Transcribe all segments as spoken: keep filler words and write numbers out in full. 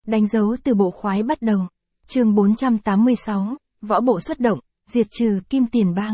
Đánh dấu từ bộ khoái bắt đầu. Chương bốn trăm tám mươi sáu, Võ bộ xuất động, diệt trừ Kim Tiền Bang.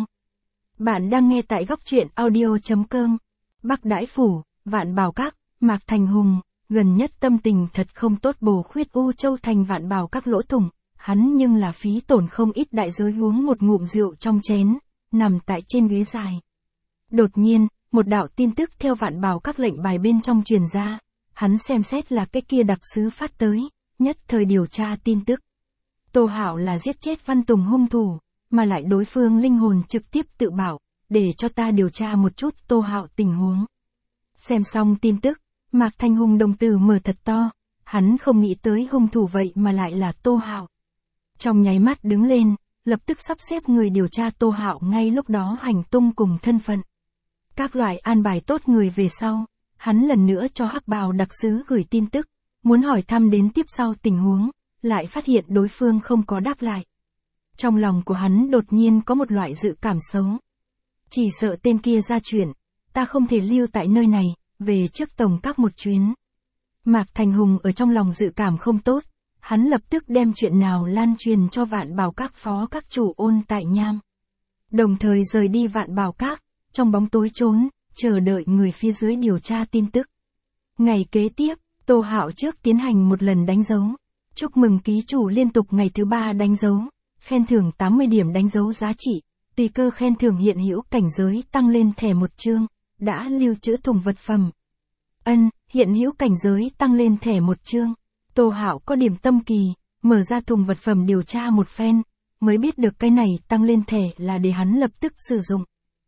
Bạn đang nghe tại góc truyện audio chấm com. Bắc Đãi Phủ, Vạn Bảo Các, Mạc Thành Hùng, gần nhất tâm tình thật không tốt, bồ khuyết U Châu thành Vạn Bảo Các lỗ thủng, hắn nhưng là phí tổn không ít đại giới uống một ngụm rượu trong chén, nằm tại trên ghế dài. Đột nhiên, một đạo tin tức theo Vạn Bảo Các lệnh bài bên trong truyền ra, hắn xem xét là cái kia đặc sứ phát tới, nhất thời điều tra tin tức. Tô Hạo là giết chết Văn Tùng hung thủ, mà lại đối phương linh hồn trực tiếp tự bảo, để cho ta điều tra một chút Tô Hạo tình huống. Xem xong tin tức, Mạc Thành Hùng đồng tử mở thật to, hắn không nghĩ tới hung thủ vậy mà lại là Tô Hạo. Trong nháy mắt đứng lên, lập tức sắp xếp người điều tra Tô Hạo ngay lúc đó hành tung cùng thân phận. Các loại an bài tốt người về sau, hắn lần nữa cho Hắc Bào đặc sứ gửi tin tức, muốn hỏi thăm đến tiếp sau tình huống, lại phát hiện đối phương không có đáp lại. Trong lòng của hắn đột nhiên có một loại dự cảm xấu. Chỉ sợ tên kia ra chuyện, ta không thể lưu tại nơi này, về trước tổng các một chuyến. Mạc Thành Hùng ở trong lòng dự cảm không tốt, hắn lập tức đem chuyện nào lan truyền cho Vạn Bảo Các phó các chủ Ôn Tại Nham. Đồng thời rời đi Vạn Bảo Các, trong bóng tối trốn, chờ đợi người phía dưới điều tra tin tức. Ngày kế tiếp, Tô Hạo trước tiến hành một lần đánh dấu. Chúc mừng ký chủ liên tục ngày thứ ba đánh dấu, khen thưởng tám mươi điểm đánh dấu giá trị, tùy cơ khen thưởng hiện hữu cảnh giới tăng lên thẻ một chương, đã lưu trữ thùng vật phẩm. Ân, hiện hữu cảnh giới tăng lên thẻ một chương. Tô Hạo có điểm tâm kỳ, mở ra thùng vật phẩm điều tra một phen, mới biết được cái này tăng lên thẻ là để hắn lập tức sử dụng.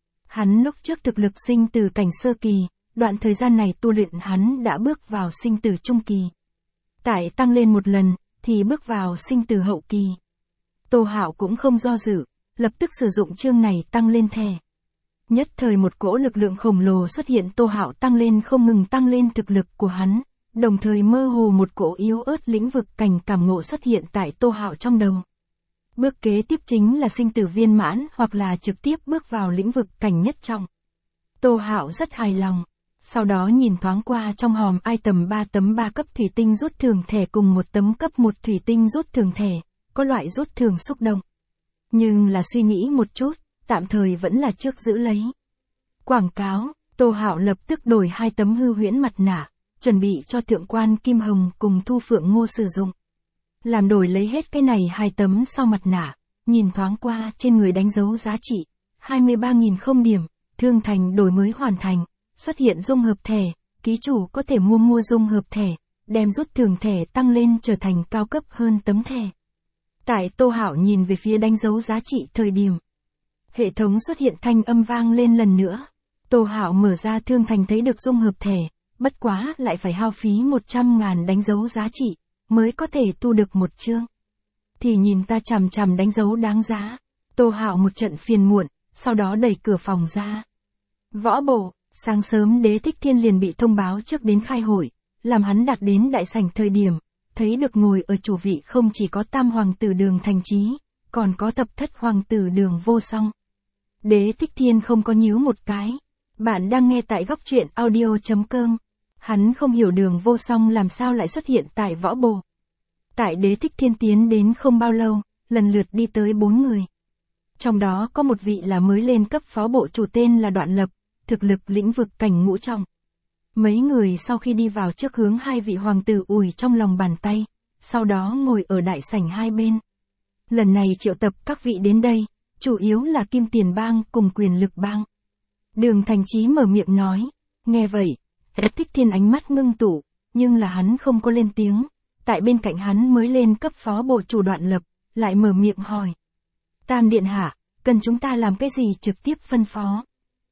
Hắn lúc trước thực lực sinh tử cảnh sơ kỳ, đoạn thời gian này tu luyện hắn đã bước vào sinh tử trung kỳ. Tại tăng lên một lần, thì bước vào sinh tử hậu kỳ. Tô Hạo cũng không do dự, lập tức sử dụng chương này tăng lên thẻ. Nhất thời một cỗ lực lượng khổng lồ xuất hiện, Tô Hạo tăng lên không ngừng tăng lên thực lực của hắn, đồng thời mơ hồ một cỗ yếu ớt lĩnh vực cảnh cảm ngộ xuất hiện tại Tô Hạo trong đầu. Bước kế tiếp chính là sinh tử viên mãn hoặc là trực tiếp bước vào lĩnh vực cảnh nhất trọng. Tô Hạo rất hài lòng. Sau đó nhìn thoáng qua trong hòm item ba tấm ba cấp thủy tinh rút thưởng thẻ cùng một tấm cấp một thủy tinh rút thưởng thẻ, có loại rút thưởng xúc động. Nhưng là suy nghĩ một chút, tạm thời vẫn là trước giữ lấy. Quảng cáo, Tô Hạo lập tức đổi hai tấm hư huyễn mặt nạ, chuẩn bị cho thượng quan Kim Hồng cùng Thu Phượng Ngô sử dụng. Làm đổi lấy hết cái này hai tấm sau mặt nạ, nhìn thoáng qua trên người đánh dấu giá trị, hai mươi ba nghìn không điểm, thương thành đổi mới hoàn thành. Xuất hiện dung hợp thẻ, ký chủ có thể mua mua dung hợp thẻ, đem rút thưởng thẻ tăng lên trở thành cao cấp hơn tấm thẻ. Tại Tô Hạo nhìn về phía đánh dấu giá trị thời điểm, hệ thống xuất hiện thanh âm vang lên lần nữa. Tô Hạo mở ra thương thành thấy được dung hợp thẻ, bất quá lại phải hao phí một trăm ngàn đánh dấu giá trị, mới có thể tu được một chương. Thì nhìn ta chằm chằm đánh dấu đáng giá. Tô Hạo một trận phiền muộn, sau đó đẩy cửa phòng ra. Võ bộ. Sáng sớm Đế Thích Thiên liền bị thông báo trước đến khai hội, làm hắn đạt đến đại sảnh thời điểm, thấy được ngồi ở chủ vị không chỉ có tam hoàng tử Đường Thành Chí, còn có thập thất hoàng tử Đường Vô Song. Đế Thích Thiên không có nhíu một cái. Bạn đang nghe tại góc truyện audio chấm com. Hắn không hiểu Đường Vô Song làm sao lại xuất hiện tại võ bộ. Tại Đế Thích Thiên tiến đến không bao lâu, lần lượt đi tới bốn người. Trong đó có một vị là mới lên cấp phó bộ chủ tên là Đoạn Lập, thực lực lĩnh vực cảnh ngũ trọng. Mấy người sau khi đi vào trước hướng hai vị hoàng tử ủi trong lòng bàn tay, sau đó ngồi ở đại sảnh hai bên. Lần này triệu tập các vị đến đây, chủ yếu là Kim Tiền Bang cùng Quyền Lực Bang. Đường Thành Chí mở miệng nói, nghe vậy, Thích Thiên ánh mắt ngưng tụ, nhưng là hắn không có lên tiếng. Tại bên cạnh hắn mới lên cấp phó bộ chủ Đoạn Lập, lại mở miệng hỏi. Tam điện hạ, cần chúng ta làm cái gì trực tiếp phân phó?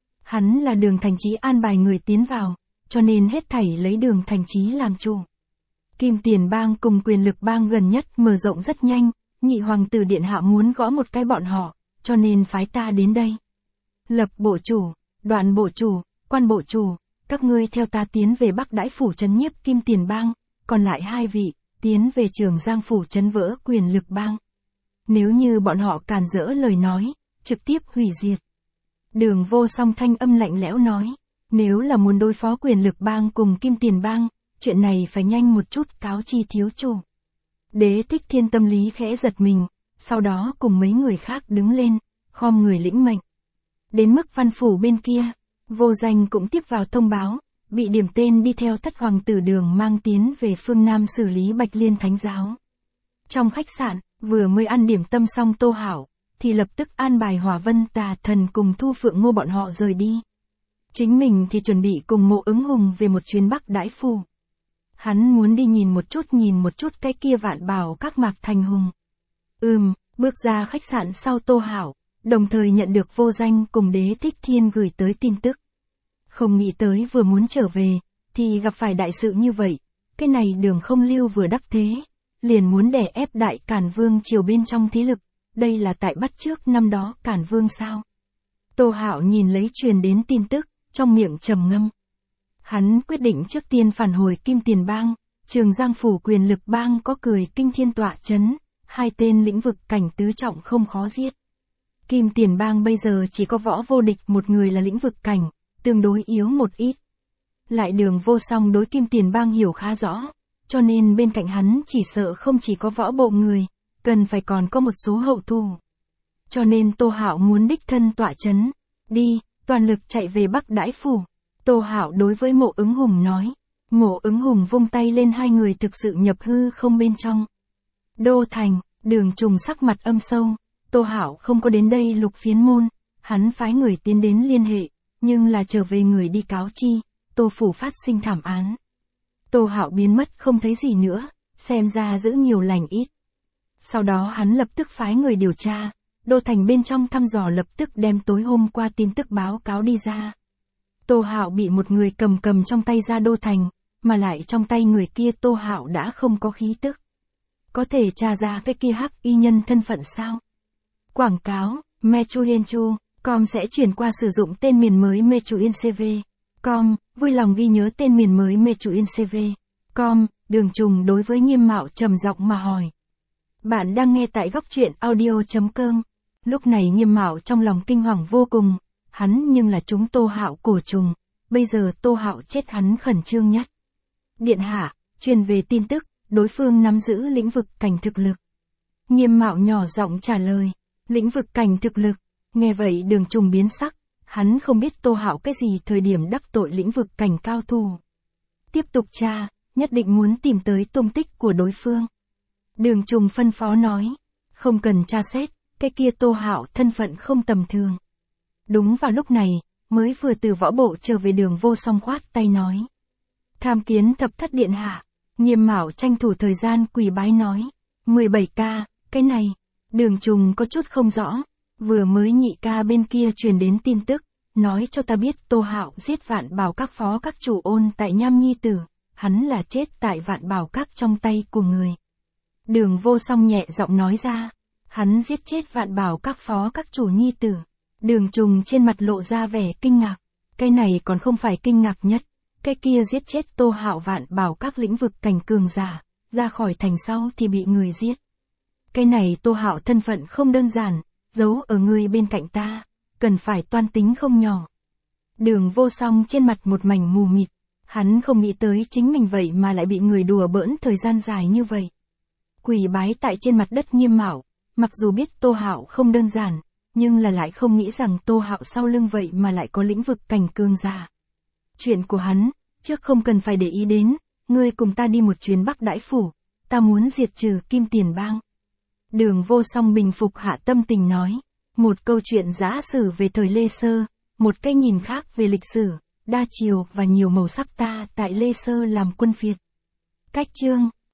Hắn là Đường Thành Chí an bài người tiến vào, cho nên hết thảy lấy Đường Thành Chí làm chủ. Kim Tiền Bang cùng Quyền Lực Bang gần nhất mở rộng rất nhanh, nhị hoàng tử điện hạ muốn gõ một cái bọn họ, cho nên phái ta đến đây. Lập bộ chủ, Đoạn bộ chủ, Quan bộ chủ, các ngươi theo ta tiến về Bắc Đãi Phủ trấn nhiếp Kim Tiền Bang, còn lại hai vị, tiến về Trường Giang Phủ trấn vỡ Quyền Lực Bang. Nếu như bọn họ càn rỡ lời nói, trực tiếp hủy diệt. Đường Vô Song thanh âm lạnh lẽo nói, nếu là muốn đối phó Quyền Lực Bang cùng Kim Tiền Bang, chuyện này phải nhanh một chút cáo chi thiếu chủ. Đế Thích Thiên tâm lý khẽ giật mình, sau đó cùng mấy người khác đứng lên, khom người lĩnh mệnh. Đến mức văn phủ bên kia, Vô Danh cũng tiếp vào thông báo, bị điểm tên đi theo thất hoàng tử Đường mang tiến về phương Nam xử lý Bạch Liên Thánh giáo. Trong khách sạn, vừa mới ăn điểm tâm xong Tô Hạo, thì lập tức an bài Hỏa Vân Tà Thần cùng Thu Phượng Ngô bọn họ rời đi. Chính mình thì chuẩn bị cùng Mộ Ứng Hùng về một chuyến Bắc Đãi Phủ. Hắn muốn đi nhìn một chút nhìn một chút cái kia Vạn Bảo Các Mạc Thành Hùng. Ừm, bước ra khách sạn sau Tô Hạo, đồng thời nhận được Vô Danh cùng Đế Thích Thiên gửi tới tin tức. Không nghĩ tới vừa muốn trở về, thì gặp phải đại sự như vậy, cái này Đường Không Lưu vừa đắc thế, liền muốn đè ép Đại Cản Vương triều bên trong thế lực, đây là tại bắt chước năm đó Cản Vương sao? Tô Hạo nhìn lấy truyền đến tin tức, trong miệng trầm ngâm. Hắn quyết định trước tiên phản hồi Kim Tiền Bang, Trường Giang phủ quyền lực bang có cười Kinh Thiên tọa chấn, hai tên lĩnh vực cảnh tứ trọng không khó giết. Kim Tiền Bang bây giờ chỉ có Võ Vô Địch một người là lĩnh vực cảnh, tương đối yếu một ít. Lại Đường Vô Song đối Kim Tiền Bang hiểu khá rõ, cho nên bên cạnh hắn chỉ sợ không chỉ có võ bộ người, cần phải còn có một số hậu thủ. Cho nên Tô Hạo muốn đích thân tọa chấn, đi, toàn lực chạy về Bắc Đãi Phủ. Tô Hạo đối với Mộ Ứng Hùng nói. Mộ Ứng Hùng vung tay lên, hai người thực sự nhập hư không bên trong. Đô thành, Đường Trùng sắc mặt âm sâu, Tô Hạo không có đến đây Lục Phiến môn, hắn phái người tiến đến liên hệ, nhưng là trở về người đi cáo chi, Tô phủ phát sinh thảm án. Tô Hạo biến mất không thấy gì nữa, xem ra giữ nhiều lành ít. Sau đó hắn lập tức phái người điều tra, Đô thành bên trong thăm dò lập tức đem tối hôm qua tin tức báo cáo đi ra. Tô Hạo bị một người cầm cầm trong tay ra Đô thành, mà lại trong tay người kia Tô Hạo đã không có khí tức. Có thể tra ra cái kia hắc y nhân thân phận sao? Quảng cáo, Mechuyenchu, com sẽ chuyển qua sử dụng tên miền mới Mechuyencv. Com, vui lòng ghi nhớ tên miền mới Mechuyencv. Com, Đường Trùng đối với Nghiêm Mạo trầm giọng mà hỏi. Bạn đang nghe tại góc truyện audio.com. Lúc này Nghiêm Mạo trong lòng kinh hoàng vô cùng, hắn nhưng là chúng Tô Hạo cổ trùng, bây giờ Tô Hạo chết hắn khẩn trương nhất. Điện hạ, truyền về tin tức, đối phương nắm giữ lĩnh vực cảnh thực lực. Nghiêm Mạo nhỏ giọng trả lời, lĩnh vực cảnh thực lực. Nghe vậy Đường Trùng biến sắc, hắn không biết Tô Hạo cái gì thời điểm đắc tội lĩnh vực cảnh cao thủ. Tiếp tục tra, nhất định muốn tìm tới tung tích của đối phương. Đường Trùng phân phó nói, không cần tra xét, cái kia Tô Hạo thân phận không tầm thường. Đúng vào lúc này, mới vừa từ võ bộ trở về Đường Vô Song khoát tay nói. Tham kiến thập thất điện hạ, Nghiêm Mạo tranh thủ thời gian quỳ bái nói. mười bảy ca, cái này, Đường Trùng có chút không rõ, vừa mới nhị ca bên kia truyền đến tin tức, nói cho ta biết Tô Hạo giết Vạn Bảo Các phó các chủ ôn tại Nham Nhi Tử, hắn là chết tại Vạn Bảo Các trong tay của người. Đường Vô Song nhẹ giọng nói ra, hắn giết chết Vạn Bảo Các phó các chủ nhi tử. Đường Trùng trên mặt lộ ra vẻ kinh ngạc, cái này còn không phải kinh ngạc nhất, cái kia giết chết Tô Hạo Vạn Bảo Các lĩnh vực cảnh cường giả, ra khỏi thành sau thì bị người giết. Cái này Tô Hạo thân phận không đơn giản, giấu ở người bên cạnh ta, cần phải toan tính không nhỏ. Đường Vô Song trên mặt một mảnh mù mịt, hắn không nghĩ tới chính mình vậy mà lại bị người đùa bỡn thời gian dài như vậy. Quỳ bái tại trên mặt đất Nghiêm Mạo, mặc dù biết Tô Hạo không đơn giản, nhưng là lại không nghĩ rằng Tô Hạo sau lưng vậy mà lại có lĩnh vực cảnh cường giả. Chuyện của hắn, trước không cần phải để ý đến, ngươi cùng ta đi một chuyến Bắc Đãi Phủ, ta muốn diệt trừ Kim Tiền Bang. Đường Vô Song bình phục hạ tâm tình nói, một câu chuyện giả sử về thời Lê Sơ, một cái nhìn khác về lịch sử, đa chiều và nhiều màu sắc ta tại Lê Sơ làm quân phiệt. Cách chương